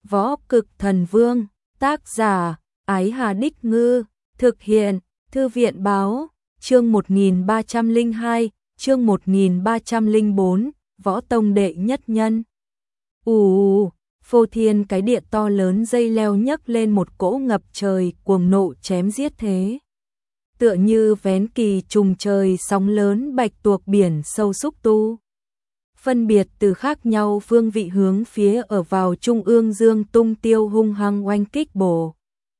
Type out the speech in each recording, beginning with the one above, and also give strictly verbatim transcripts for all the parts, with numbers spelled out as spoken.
Võ Cực Thần Vương, tác giả, Ái Hà Đích Ngư, thực hiện, Thư viện báo, chương một nghìn ba trăm lẻ hai, chương một nghìn ba trăm lẻ bốn, Võ Tông đệ nhất nhân. Ù, phô thiên cái địa to lớn dây leo nhấc lên một cỗ ngập trời cuồng nộ chém giết thế. Tựa như vén kỳ trùng trời sóng lớn bạch tuộc biển sâu xúc tu. Phân biệt từ khác nhau phương vị hướng phía ở vào trung ương Dương Tung Tiêu hung hăng oanh kích bổ.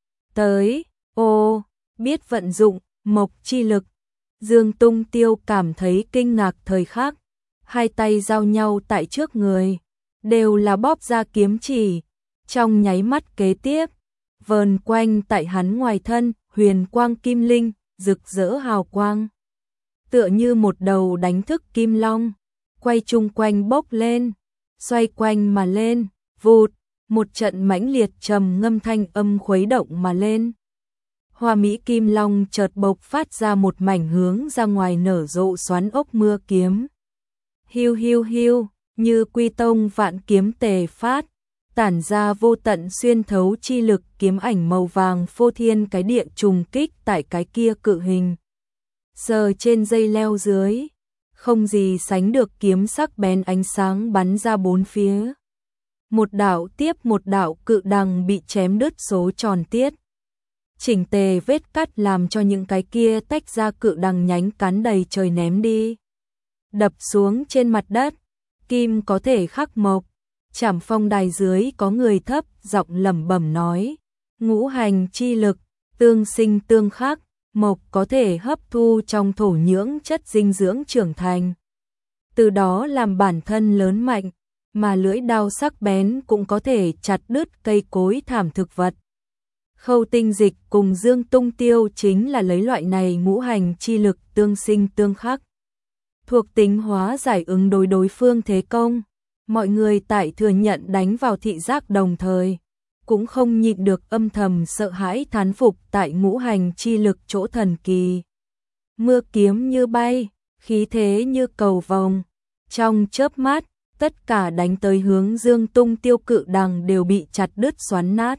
Tới, ô, biết vận dụng, mộc chi lực. Dương Tung Tiêu cảm thấy kinh ngạc thời khắc, hai tay giao nhau tại trước người, đều là bóp ra kiếm chỉ, trong nháy mắt kế tiếp, vờn quanh tại hắn ngoài thân, huyền quang kim linh, rực rỡ hào quang. Tựa như một đầu đánh thức kim long, quay chung quanh bốc lên, xoay quanh mà lên, vụt, một trận mãnh liệt trầm ngâm thanh âm khuấy động mà lên. Hoa mỹ kim long chợt bộc phát ra một mảnh hướng ra ngoài nở rộ xoắn ốc mưa kiếm. Hiu hiu hiu, như quy tông vạn kiếm tề phát, tản ra vô tận xuyên thấu chi lực, kiếm ảnh màu vàng phô thiên cái địa trùng kích tại cái kia cự hình. Giờ trên dây leo dưới, không gì sánh được kiếm sắc bén ánh sáng bắn ra bốn phía. Một đạo tiếp một đạo cự đằng bị chém đứt số tròn tiết. Chỉnh tề vết cắt làm cho những cái kia tách ra cự đằng nhánh cán đầy trời ném đi. Đập xuống trên mặt đất, kim có thể khắc mộc. Trảm phong đài dưới có người thấp giọng lẩm bẩm nói, ngũ hành chi lực, tương sinh tương khắc, mộc có thể hấp thu trong thổ nhưỡng chất dinh dưỡng trưởng thành. Từ đó làm bản thân lớn mạnh, mà lưỡi đao sắc bén cũng có thể chặt đứt cây cối thảm thực vật. Khâu Tinh Dịch cùng Dương Tung Tiêu chính là lấy loại này ngũ hành chi lực tương sinh tương khắc. Thuộc tính hóa giải ứng đối đối phương thế công, mọi người tại thừa nhận đánh vào thị giác đồng thời, cũng không nhịn được âm thầm sợ hãi thán phục tại ngũ hành chi lực chỗ thần kỳ. Mưa kiếm như bay, khí thế như cầu vồng, trong chớp mắt, tất cả đánh tới hướng Dương Tung Tiêu cự đằng đều bị chặt đứt xoắn nát.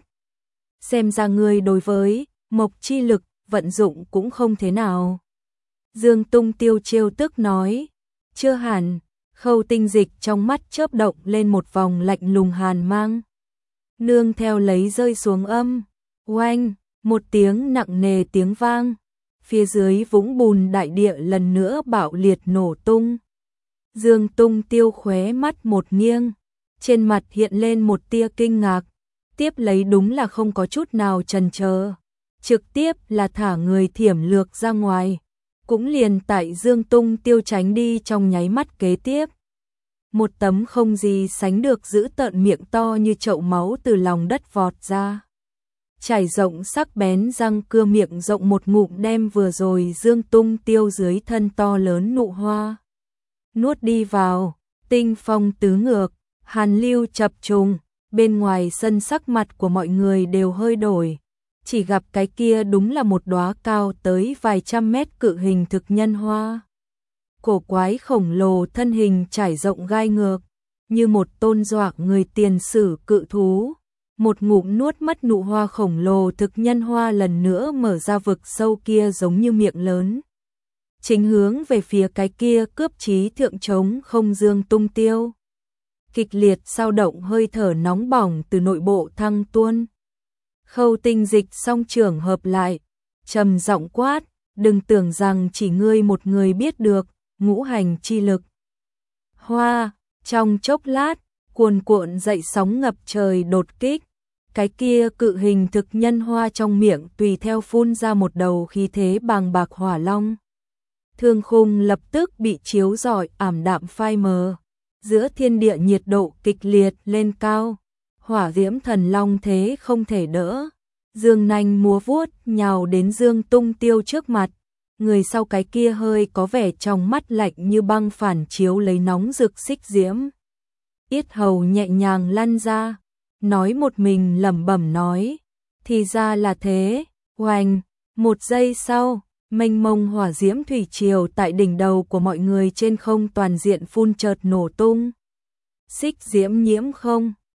Xem ra người đối với mộc chi lực vận dụng cũng không thế nào. Dương Tung Tiêu trêu tức nói, chưa hẳn. Khâu Tinh Dịch trong mắt chớp động lên một vòng lạnh lùng hàn mang. Nương theo lấy rơi xuống âm, oanh, một tiếng nặng nề tiếng vang. Phía dưới vũng bùn đại địa lần nữa bạo liệt nổ tung. Dương Tung Tiêu khóe mắt một nghiêng, trên mặt hiện lên một tia kinh ngạc, tiếp lấy đúng là không có chút nào chần chờ, trực tiếp là thả người thiểm lược ra ngoài. Cũng liền tại Dương Tung Tiêu tránh đi trong nháy mắt kế tiếp. Một tấm không gì sánh được giữ tợn miệng to như chậu máu từ lòng đất vọt ra. Trải rộng sắc bén răng cưa miệng rộng một ngụm đem vừa rồi Dương Tung Tiêu dưới thân to lớn nụ hoa. Nuốt đi vào, tinh phong tứ ngược, hàn lưu chập trùng, bên ngoài sân sắc mặt của mọi người đều hơi đổi. Chỉ gặp cái kia đúng là một đóa cao tới vài trăm mét cự hình thực nhân hoa. Cổ quái khổng lồ thân hình trải rộng gai ngược, như một tôn dọa người tiền sử cự thú. Một ngụm nuốt mất nụ hoa khổng lồ thực nhân hoa lần nữa mở ra vực sâu kia giống như miệng lớn. Chính hướng về phía cái kia cướp chí thượng trống không Dương Tung Tiêu. Kịch liệt sao động hơi thở nóng bỏng từ nội bộ thăng tuôn. Khâu Tinh Dịch song trưởng hợp lại, trầm giọng quát, đừng tưởng rằng chỉ ngươi một người biết được, ngũ hành chi lực. Hoa, trong chốc lát, cuồn cuộn dậy sóng ngập trời đột kích, cái kia cự hình thực nhân hoa trong miệng tùy theo phun ra một đầu khí thế bàng bạc hỏa long. Thương khung lập tức bị chiếu rọi ảm đạm phai mờ, giữa thiên địa nhiệt độ kịch liệt lên cao. Hỏa diễm thần long thế không thể đỡ, dương nanh múa vuốt nhào đến Dương Tung Tiêu trước mặt, người sau cái kia hơi có vẻ trong mắt lạnh như băng phản chiếu lấy nóng rực xích diễm. Yết hầu nhẹ nhàng lăn ra, nói một mình lẩm bẩm nói, thì ra là thế, oanh, một giây sau, mênh mông hỏa diễm thủy triều tại đỉnh đầu của mọi người trên không toàn diện phun chợt nổ tung. Xích diễm nhiễm không,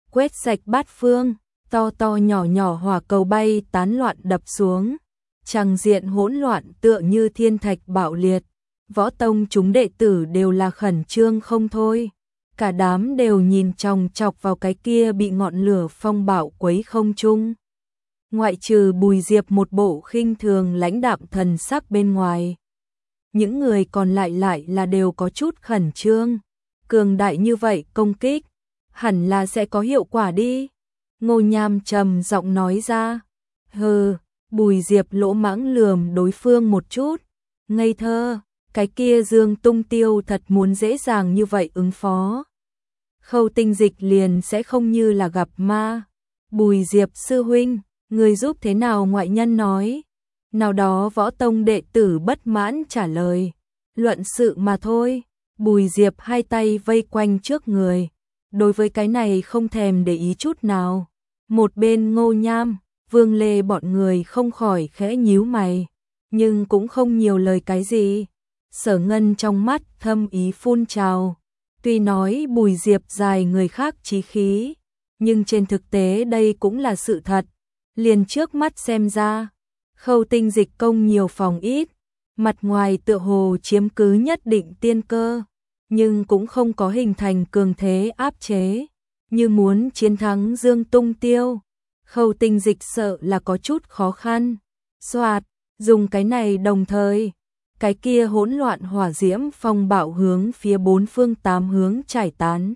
quét sạch bát phương, to to nhỏ nhỏ hỏa cầu bay tán loạn đập xuống. Tràng diện hỗn loạn tựa như thiên thạch bạo liệt, võ tông chúng đệ tử đều là khẩn trương không thôi. Cả đám đều nhìn chòng chọc vào cái kia bị ngọn lửa phong bạo quấy không trung. Ngoại trừ Bùi Diệp một bộ khinh thường lãnh đạm thần sắc bên ngoài. Những người còn lại lại là đều có chút khẩn trương. Cường đại như vậy công kích, hẳn là sẽ có hiệu quả đi. Ngô Nham trầm giọng nói ra. Hừ, Bùi Diệp lỗ mãng lườm đối phương một chút. Ngây thơ, cái kia Dương Tung Tiêu thật muốn dễ dàng như vậy ứng phó. Khâu Tinh Dịch liền sẽ không như là gặp ma. Bùi Diệp sư huynh, người giúp thế nào ngoại nhân nói. Nào đó võ tông đệ tử bất mãn trả lời. Luận sự mà thôi. Bùi Diệp hai tay vây quanh trước người. Đối với cái này không thèm để ý chút nào. Một bên Ngô Nham, Vương Lê bọn người không khỏi khẽ nhíu mày. Nhưng cũng không nhiều lời cái gì. Sở Ngân trong mắt thâm ý phun trào. Tuy nói Bùi Diệp dài người khác chí khí, nhưng trên thực tế đây cũng là sự thật. Liền trước mắt xem ra, Khâu Tinh Dịch công nhiều phòng ít, mặt ngoài tựa hồ chiếm cứ nhất định tiên cơ, nhưng cũng không có hình thành cường thế áp chế. Như muốn chiến thắng Dương Tung Tiêu, Khâu Tinh Dịch sợ là có chút khó khăn. Soạt, dùng cái này đồng thời, cái kia hỗn loạn hỏa diễm phong bạo hướng phía bốn phương tám hướng trải tán.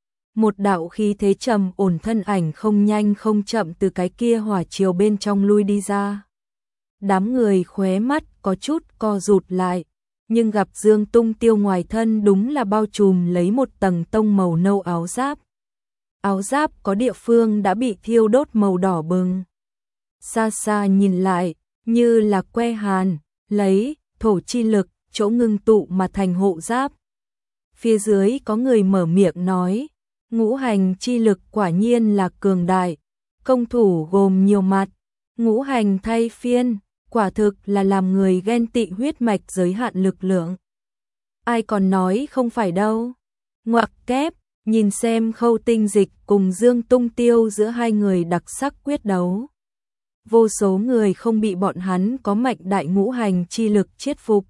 Một đạo khí thế trầm ổn thân ảnh không nhanh không chậm từ cái kia hỏa chiều bên trong lui đi ra. Đám người khóe mắt có chút co rụt lại, nhưng gặp Dương Tung Tiêu ngoài thân đúng là bao trùm lấy một tầng tông màu nâu áo giáp. Áo giáp có địa phương đã bị thiêu đốt màu đỏ bừng. Xa xa nhìn lại, như là que hàn, lấy thổ chi lực, chỗ ngưng tụ mà thành hộ giáp. Phía dưới có người mở miệng nói, ngũ hành chi lực quả nhiên là cường đại, công thủ gồm nhiều mặt, ngũ hành thay phiên, quả thực là làm người ghen tị huyết mạch giới hạn lực lượng. Ai còn nói không phải đâu. Ngoặc kép, nhìn xem Khâu Tinh Dịch cùng Dương Tung Tiêu giữa hai người đặc sắc quyết đấu. Vô số người không bị bọn hắn có mạnh đại ngũ hành chi lực chiết phục.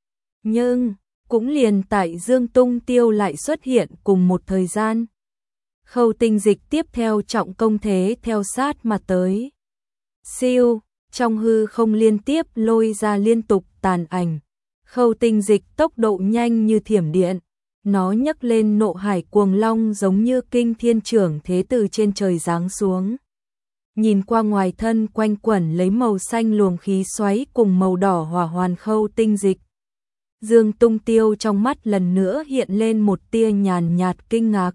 Nhưng, cũng liền tại Dương Tung Tiêu lại xuất hiện cùng một thời gian. Khâu Tinh Dịch tiếp theo trọng công thế theo sát mà tới. Siêu, trong hư không liên tiếp lôi ra liên tục tàn ảnh. Khâu Tinh Dịch tốc độ nhanh như thiểm điện. Nó nhấc lên nộ hải cuồng long giống như kinh thiên trưởng thế từ trên trời giáng xuống. Nhìn qua ngoài thân quanh quẩn lấy màu xanh luồng khí xoáy cùng màu đỏ hỏa hoàn Khâu Tinh Dịch. Dương Tung Tiêu trong mắt lần nữa hiện lên một tia nhàn nhạt kinh ngạc.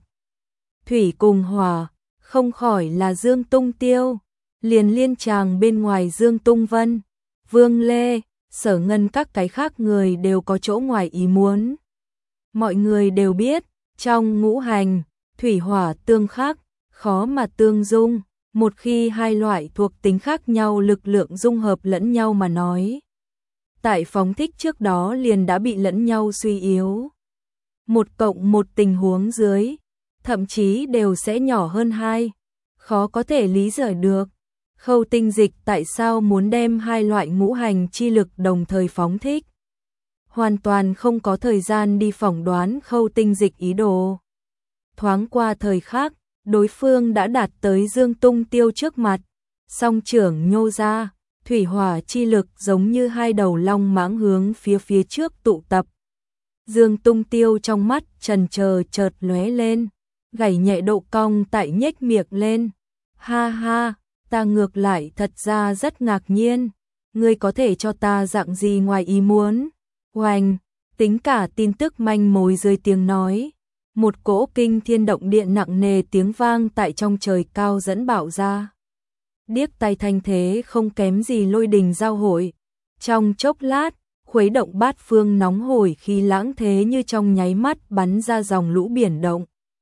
Thủy cùng hỏa, không khỏi là Dương Tung Tiêu. Liền liên tràng bên ngoài Dương Tung Vân, Vương Lê, Sở Ngân các cái khác người đều có chỗ ngoài ý muốn. Mọi người đều biết, trong ngũ hành, thủy hỏa tương khắc, khó mà tương dung. Một khi hai loại thuộc tính khác nhau lực lượng dung hợp lẫn nhau mà nói, tại phóng thích trước đó liền đã bị lẫn nhau suy yếu. Một cộng một tình huống dưới, thậm chí đều sẽ nhỏ hơn hai, khó có thể lý giải được. Khâu Tinh Dịch tại sao muốn đem hai loại ngũ hành chi lực đồng thời phóng thích? Hoàn toàn không có thời gian đi phỏng đoán Khâu Tinh Dịch ý đồ. Thoáng qua thời khắc, đối phương đã đạt tới Dương Tung Tiêu trước mặt, song trưởng nhô ra, thủy hỏa chi lực giống như hai đầu long mãng hướng phía phía trước tụ tập. Dương Tung Tiêu trong mắt trần chờ chợt lóe lên, gảy nhẹ độ cong tại nhếch miệng lên. Ha ha, ta ngược lại thật ra rất ngạc nhiên, ngươi có thể cho ta dạng gì ngoài ý muốn? Oanh, tính cả tin tức manh mối dưới tiếng nói. Một cỗ kinh thiên động địa nặng nề tiếng vang tại trong trời cao dẫn bạo ra. Điếc tai thanh thế không kém gì lôi đình giao hội. Trong chốc lát, khuấy động bát phương nóng hổi khí lãng thế như trong nháy mắt bắn ra dòng lũ biển động.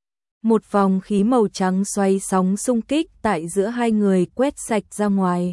Một vòng khí màu trắng xoay sóng xung kích tại giữa hai người quét sạch ra ngoài.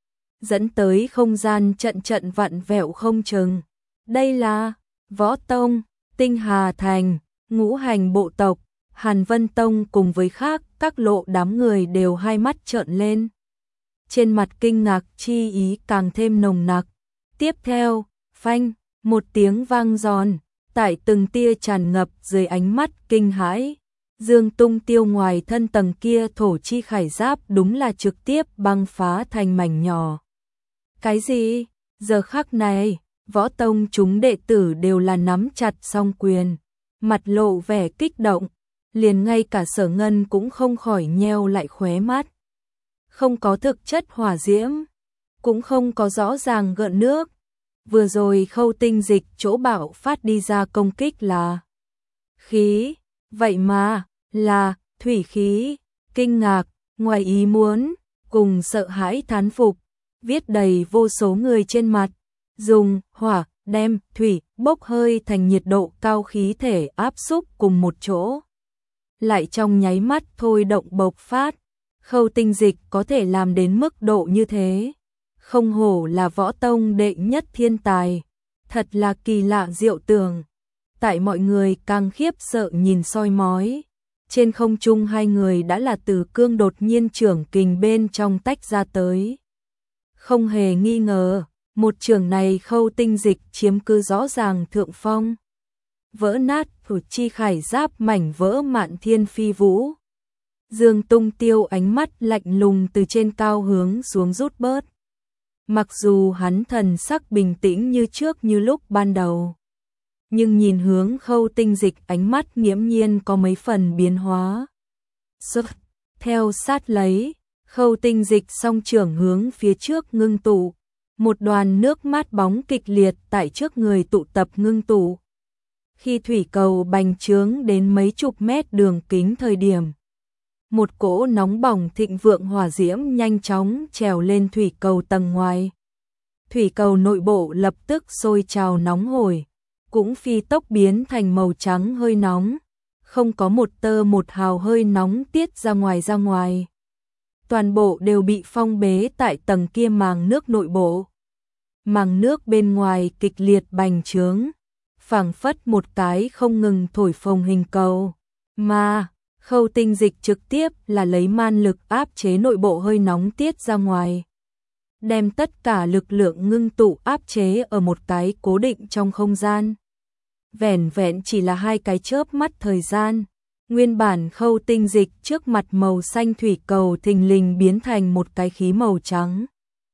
Dẫn tới không gian trận trận vặn vẹo không chừng. Đây là Võ Tông, Tinh Hà Thành, Ngũ Hành Bộ Tộc, Hàn Vân Tông cùng với khác các Các lộ đám người đều hai mắt trợn lên. Trên mặt kinh ngạc chi ý càng thêm nồng nặc. Tiếp theo, phanh, một tiếng vang giòn, tại từng tia tràn ngập dưới ánh mắt kinh hãi. Dương Tung Tiêu ngoài thân tầng kia thổ chi khải giáp đúng là trực tiếp băng phá thành mảnh nhỏ. Cái gì? Giờ khắc này, võ tông chúng đệ tử đều là nắm chặt song quyền, mặt lộ vẻ kích động, liền ngay cả Sở Ngân cũng không khỏi nheo lại khóe mắt. Không có thực chất hỏa diễm, cũng không có rõ ràng gợn nước. Vừa rồi Khâu Tinh Dịch chỗ bạo phát đi ra công kích là khí, vậy mà là thủy khí. Kinh ngạc, ngoài ý muốn, cùng sợ hãi thán phục, viết đầy vô số người trên mặt. Dùng hỏa đem thủy bốc hơi thành nhiệt độ cao khí thể áp xúc cùng một chỗ, lại trong nháy mắt thôi động bộc phát. Khâu Tinh Dịch có thể làm đến mức độ như thế, không hổ là võ tông đệ nhất thiên tài, thật là kỳ lạ diệu tưởng. Tại mọi người càng khiếp sợ nhìn soi mói, trên không trung hai người đã là từ cương đột nhiên trưởng kình bên trong tách ra tới. Không hề nghi ngờ, một trường này Khâu Tinh Dịch chiếm cứ rõ ràng thượng phong. Vỡ nát thủ chi khải giáp mảnh vỡ mạn thiên phi vũ. Dương Tung Tiêu ánh mắt lạnh lùng từ trên cao hướng xuống rút bớt. Mặc dù hắn thần sắc bình tĩnh như trước như lúc ban đầu, nhưng nhìn hướng Khâu Tinh Dịch ánh mắt nghiễm nhiên có mấy phần biến hóa. Sức, theo sát lấy, Khâu Tinh Dịch song trưởng hướng phía trước ngưng tụ, một đoàn nước mát bóng kịch liệt tại trước người tụ tập ngưng tụ. Khi thủy cầu bành trướng đến mấy chục mét đường kính thời điểm, một cỗ nóng bỏng thịnh vượng hỏa diễm nhanh chóng trèo lên thủy cầu tầng ngoài. Thủy cầu nội bộ lập tức sôi trào nóng hổi, cũng phi tốc biến thành màu trắng hơi nóng, không có một tơ một hào hơi nóng tiết ra ngoài ra ngoài. Toàn bộ đều bị phong bế tại tầng kia màng nước nội bộ. Màng nước bên ngoài kịch liệt bành trướng, phảng phất một cái không ngừng thổi phồng hình cầu, mà Khâu Tinh Dịch trực tiếp là lấy man lực áp chế nội bộ hơi nóng tiết ra ngoài, đem tất cả lực lượng ngưng tụ áp chế ở một cái cố định trong không gian. Vẻn vẹn chỉ là hai cái chớp mắt thời gian, nguyên bản Khâu Tinh Dịch trước mặt màu xanh thủy cầu thình lình biến thành một cái khí màu trắng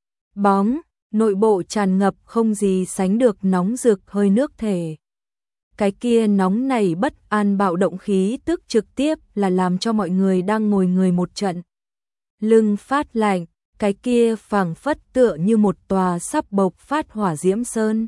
bóng, nội bộ tràn ngập không gì sánh được nóng rực hơi nước thể. Cái kia nóng này bất an bạo động khí tức trực tiếp là làm cho mọi người đang ngồi người một trận lưng phát lạnh, cái kia phảng phất tựa như một tòa sắp bộc phát hỏa diễm sơn.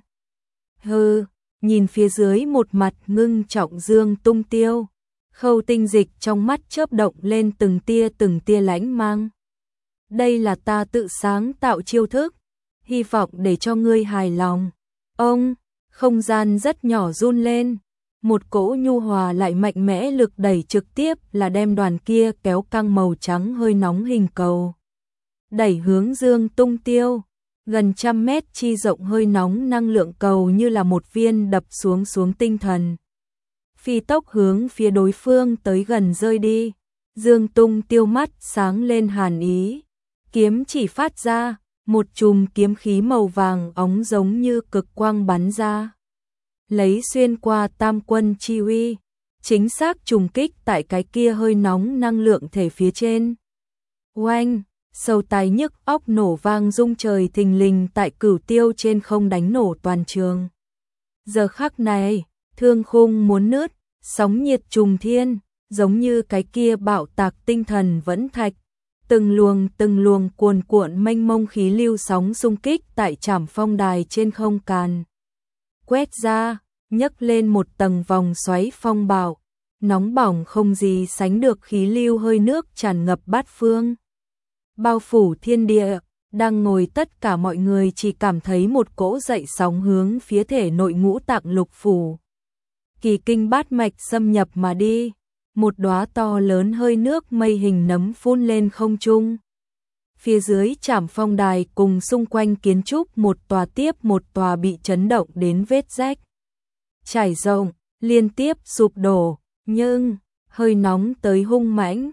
Hừ, nhìn phía dưới một mặt ngưng trọng Dương Tung Tiêu, Khâu Tinh Dịch trong mắt chớp động lên từng tia từng tia lãnh mang. Đây là ta tự sáng tạo chiêu thức, hy vọng để cho ngươi hài lòng. Ông, không gian rất nhỏ run lên, một cỗ nhu hòa lại mạnh mẽ lực đẩy trực tiếp là đem đoàn kia kéo căng màu trắng hơi nóng hình cầu đẩy hướng Dương Tung Tiêu. Gần trăm mét chi rộng hơi nóng năng lượng cầu như là một viên đập xuống xuống tinh thần, phi tốc hướng phía đối phương tới gần rơi đi. Dương Tung Tiêu mắt sáng lên hàn ý, kiếm chỉ phát ra, một chùm kiếm khí màu vàng óng giống như cực quang bắn ra, lấy xuyên qua tam quân chi uy, chính xác trùng kích tại cái kia hơi nóng năng lượng thể phía trên. Oanh, sầu tai nhức óc nổ vang rung trời thình lình tại Cửu Tiêu trên không đánh nổ toàn trường. Giờ khắc này, thương khung muốn nứt, sóng nhiệt trùng thiên, giống như cái kia bạo tạc tinh thần vẫn thạch. Từng luồng từng luồng cuồn cuộn mênh mông khí lưu sóng xung kích tại Trảm Phong Đài trên không càn quét ra, nhấc lên một tầng vòng xoáy phong bạo, nóng bỏng không gì sánh được khí lưu hơi nước tràn ngập bát phương, bao phủ thiên địa. Đang ngồi tất cả mọi người chỉ cảm thấy một cỗ dậy sóng hướng phía thể nội ngũ tạng lục phủ, kỳ kinh bát mạch xâm nhập mà đi. Một đóa to lớn hơi nước mây hình nấm phun lên không trung. Phía dưới Trảm Phong Đài cùng xung quanh kiến trúc một tòa tiếp một tòa bị chấn động đến vết rách, trải rộng, liên tiếp sụp đổ, nhưng hơi nóng tới hung mãnh,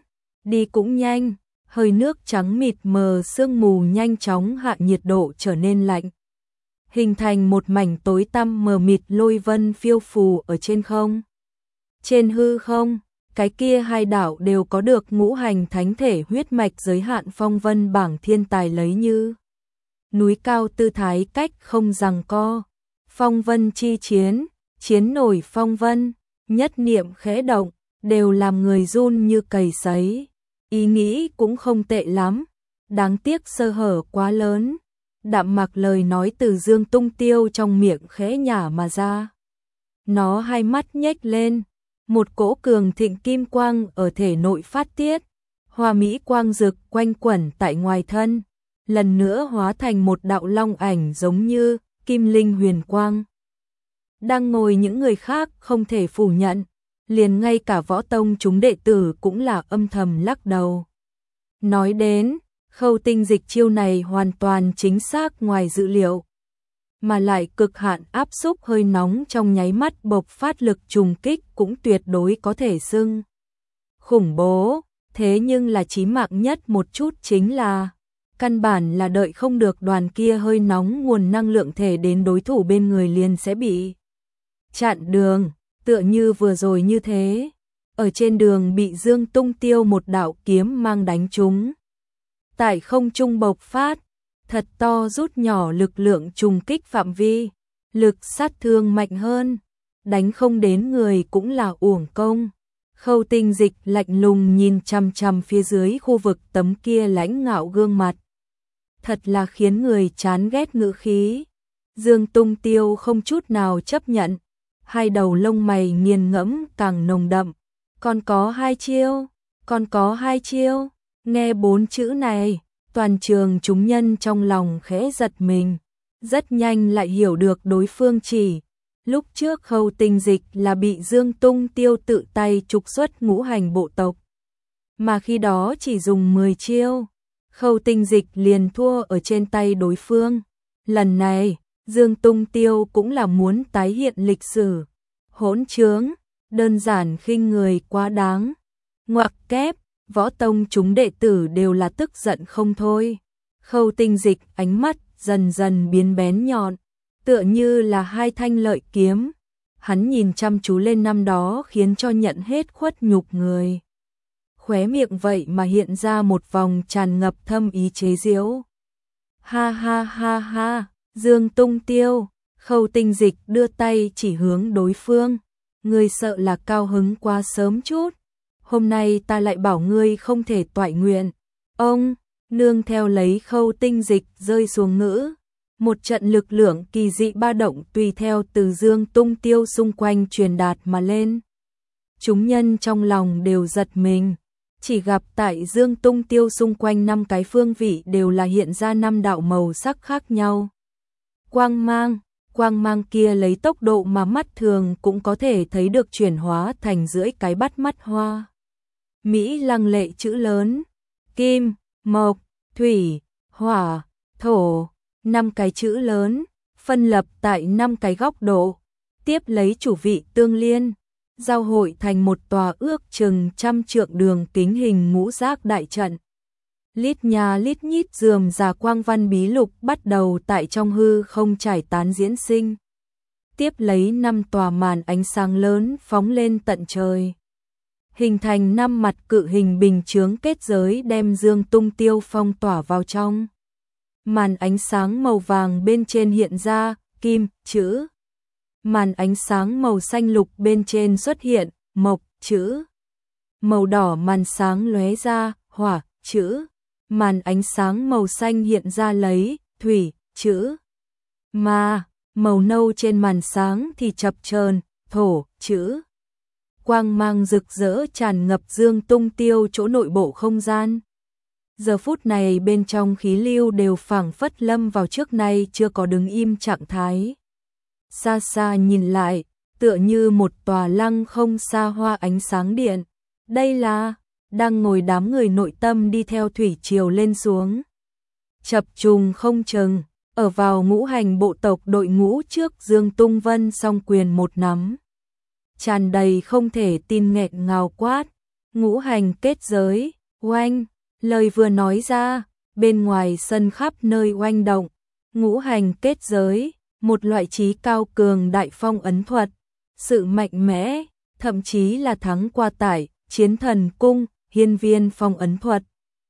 đi cũng nhanh, hơi nước trắng mịt mờ sương mù nhanh chóng hạ nhiệt độ trở nên lạnh. Hình thành một mảnh tối tăm mờ mịt lôi vân phiêu phù ở trên không. Trên hư không, cái kia hai đảo đều có được ngũ hành thánh thể huyết mạch giới hạn phong vân bảng thiên tài lấy như. Núi cao tư thái cách không giằng co, phong vân chi chiến, chiến nổi phong vân, nhất niệm khẽ động, đều làm người run như cầy sấy. Ý nghĩ cũng không tệ lắm, đáng tiếc sơ hở quá lớn. Đạm mặc lời nói từ Dương Tung Tiêu trong miệng khẽ nhả mà ra. Nó hai mắt nhếch lên, một cỗ cường thịnh kim quang ở thể nội phát tiết, hoa mỹ quang rực quanh quẩn tại ngoài thân, lần nữa hóa thành một đạo long ảnh giống như kim linh huyền quang. Đang ngồi những người khác không thể phủ nhận, liền ngay cả võ tông chúng đệ tử cũng là âm thầm lắc đầu. Nói đến, Khâu Tinh Dịch chiêu này hoàn toàn chính xác ngoài dự liệu, mà lại cực hạn áp xúc hơi nóng trong nháy mắt bộc phát lực trùng kích cũng tuyệt đối có thể xưng khủng bố, thế nhưng là chí mạng nhất một chút chính là căn bản là đợi không được đoàn kia hơi nóng nguồn năng lượng thể đến đối thủ bên người liền sẽ bị chặn đường, tựa như vừa rồi như thế, ở trên đường bị Dương Tung Tiêu một đạo kiếm mang đánh trúng. Tại không trung bộc phát, thật to rút nhỏ lực lượng trùng kích phạm vi, lực sát thương mạnh hơn, đánh không đến người cũng là uổng công. Khâu Tinh Dịch lạnh lùng nhìn chằm chằm phía dưới khu vực tấm kia lãnh ngạo gương mặt. Thật là khiến người chán ghét ngữ khí. Dương Tung Tiêu không chút nào chấp nhận, hai đầu lông mày nghiền ngẫm càng nồng đậm. Còn có hai chiêu, còn có hai chiêu, nghe bốn chữ này, toàn trường chúng nhân trong lòng khẽ giật mình, rất nhanh lại hiểu được đối phương chỉ. Lúc trước Khâu Tinh Dịch là bị Dương Tung Tiêu tự tay trục xuất ngũ hành bộ tộc, mà khi đó chỉ dùng mười chiêu, Khâu Tinh Dịch liền thua ở trên tay đối phương. Lần này, Dương Tung Tiêu cũng là muốn tái hiện lịch sử. Hỗn trướng, đơn giản khinh người quá đáng. Ngoặc kép, võ tông chúng đệ tử đều là tức giận không thôi. Khâu Tinh Dịch ánh mắt dần dần biến bén nhọn, tựa như là hai thanh lợi kiếm. Hắn nhìn chăm chú lên năm đó khiến cho nhận hết khuất nhục người. Khóe miệng vậy mà hiện ra một vòng tràn ngập thâm ý chế giễu. Ha ha ha ha, Dương Tung Tiêu, Khâu Tinh Dịch đưa tay chỉ hướng đối phương. Ngươi sợ là cao hứng quá sớm chút. Hôm nay ta lại bảo ngươi không thể toại nguyện. Ông, nương theo lấy Khâu Tinh Dịch rơi xuống ngữ. Một trận lực lượng kỳ dị ba động tùy theo từ Dương Tung Tiêu xung quanh truyền đạt mà lên. Chúng nhân trong lòng đều giật mình. Chỉ gặp tại Dương Tung Tiêu xung quanh năm cái phương vị đều là hiện ra năm đạo màu sắc khác nhau. Quang mang, quang mang kia lấy tốc độ mà mắt thường cũng có thể thấy được chuyển hóa thành rưỡi cái bắt mắt hoa. Mỹ lăng lệ chữ lớn, kim, mộc, thủy, hỏa, thổ, năm cái chữ lớn, phân lập tại năm cái góc độ, tiếp lấy chủ vị tương liên, giao hội thành một tòa ước chừng trăm trượng đường kính hình ngũ giác đại trận. Lít nhà lít nhít rườm rà quang văn bí lục bắt đầu tại trong hư không trải tán diễn sinh. Tiếp lấy năm tòa màn ánh sáng lớn phóng lên tận trời. Hình thành năm mặt cự hình bình chướng kết giới đem Dương Tung Tiêu phong tỏa vào trong. Màn ánh sáng màu vàng bên trên hiện ra, kim, chữ. Màn ánh sáng màu xanh lục bên trên xuất hiện, mộc, chữ. Màu đỏ màn sáng lóe ra, hỏa, chữ. Màn ánh sáng màu xanh hiện ra lấy, thủy, chữ. Mà, màu nâu trên màn sáng thì chập chờn, thổ, chữ. Quang mang rực rỡ tràn ngập Dương Tung Tiêu chỗ nội bộ không gian. Giờ phút này bên trong khí lưu đều phảng phất lâm vào trước nay chưa có đứng im trạng thái. Xa xa nhìn lại, tựa như một tòa lăng không xa hoa ánh sáng điện. Đây là, đang ngồi đám người nội tâm đi theo thủy triều lên xuống. Chập trùng không chừng, ở vào ngũ hành bộ tộc đội ngũ trước Dương Tung Vân song quyền một nắm. Tràn đầy không thể tin nghẹn ngào quát, ngũ hành kết giới, Oanh, lời vừa nói ra, bên ngoài sân khắp nơi oanh động, ngũ hành kết giới, một loại trí cao cường đại phong ấn thuật, sự mạnh mẽ, thậm chí là thắng qua tải, chiến thần cung, hiên viên phong ấn thuật.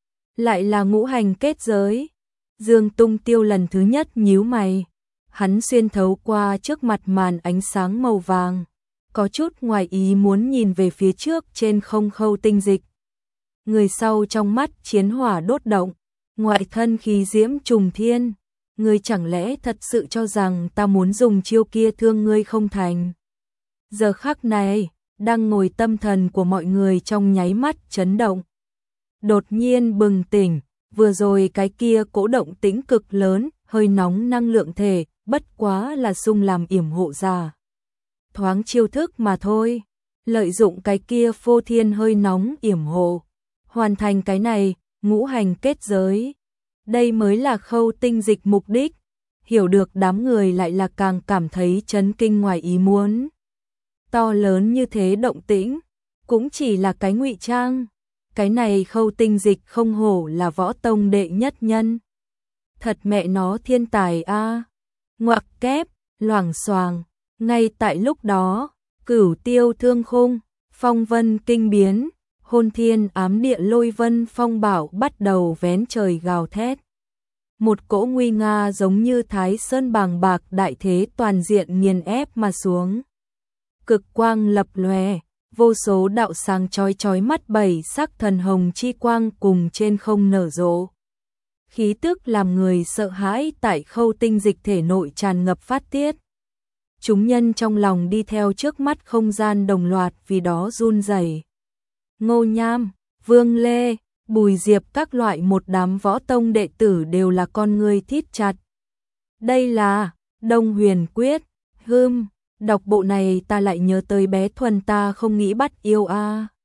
Lại là ngũ hành kết giới. Dương Tung Tiêu lần thứ nhất nhíu mày, hắn xuyên thấu qua trước mặt màn ánh sáng màu vàng, có chút ngoài ý muốn nhìn về phía trước trên không khâu tinh dịch. Người sau trong mắt chiến hỏa đốt động, ngoại thân khí diễm trùng thiên, ngươi chẳng lẽ thật sự cho rằng ta muốn dùng chiêu kia thương ngươi không thành. Giờ khắc này, đang ngồi tâm thần của mọi người trong nháy mắt chấn động. Đột nhiên bừng tỉnh, vừa rồi cái kia cỗ động tĩnh cực lớn, hơi nóng năng lượng thể, bất quá là xung làm yểm hộ giả. Thoáng chiêu thức mà thôi, lợi dụng cái kia phô thiên hơi nóng yểm hộ, hoàn thành cái này, ngũ hành kết giới. Đây mới là khâu tinh dịch mục đích, hiểu được đám người lại là càng cảm thấy chấn kinh ngoài ý muốn. To lớn như thế động tĩnh, cũng chỉ là cái ngụy trang. Cái này khâu tinh dịch không hổ là võ tông đệ nhất nhân. Thật mẹ nó thiên tài a. À. Ngoặc kép, loảng xoàng, ngay tại lúc đó, cửu tiêu thương khung, phong vân kinh biến, hôn thiên ám địa lôi vân phong bảo bắt đầu vén trời gào thét. Một cỗ nguy nga giống như Thái Sơn bàng bạc đại thế toàn diện nghiền ép mà xuống. Cực quang lập lòe, vô số đạo sáng chói chói mắt bảy sắc thần hồng chi quang cùng trên không nở rộ. Khí tức làm người sợ hãi tại khâu tinh dịch thể nội tràn ngập phát tiết. Chúng nhân trong lòng đi theo trước mắt không gian đồng loạt vì đó run rẩy. Ngô Nham, Vương Lê, Bùi Diệp các loại một đám võ tông đệ tử đều là con người thít chặt. Đây là Đông Huyền Quyết, hưm, đọc bộ này ta lại nhớ tới bé Thuần ta không nghĩ bắt yêu a. À.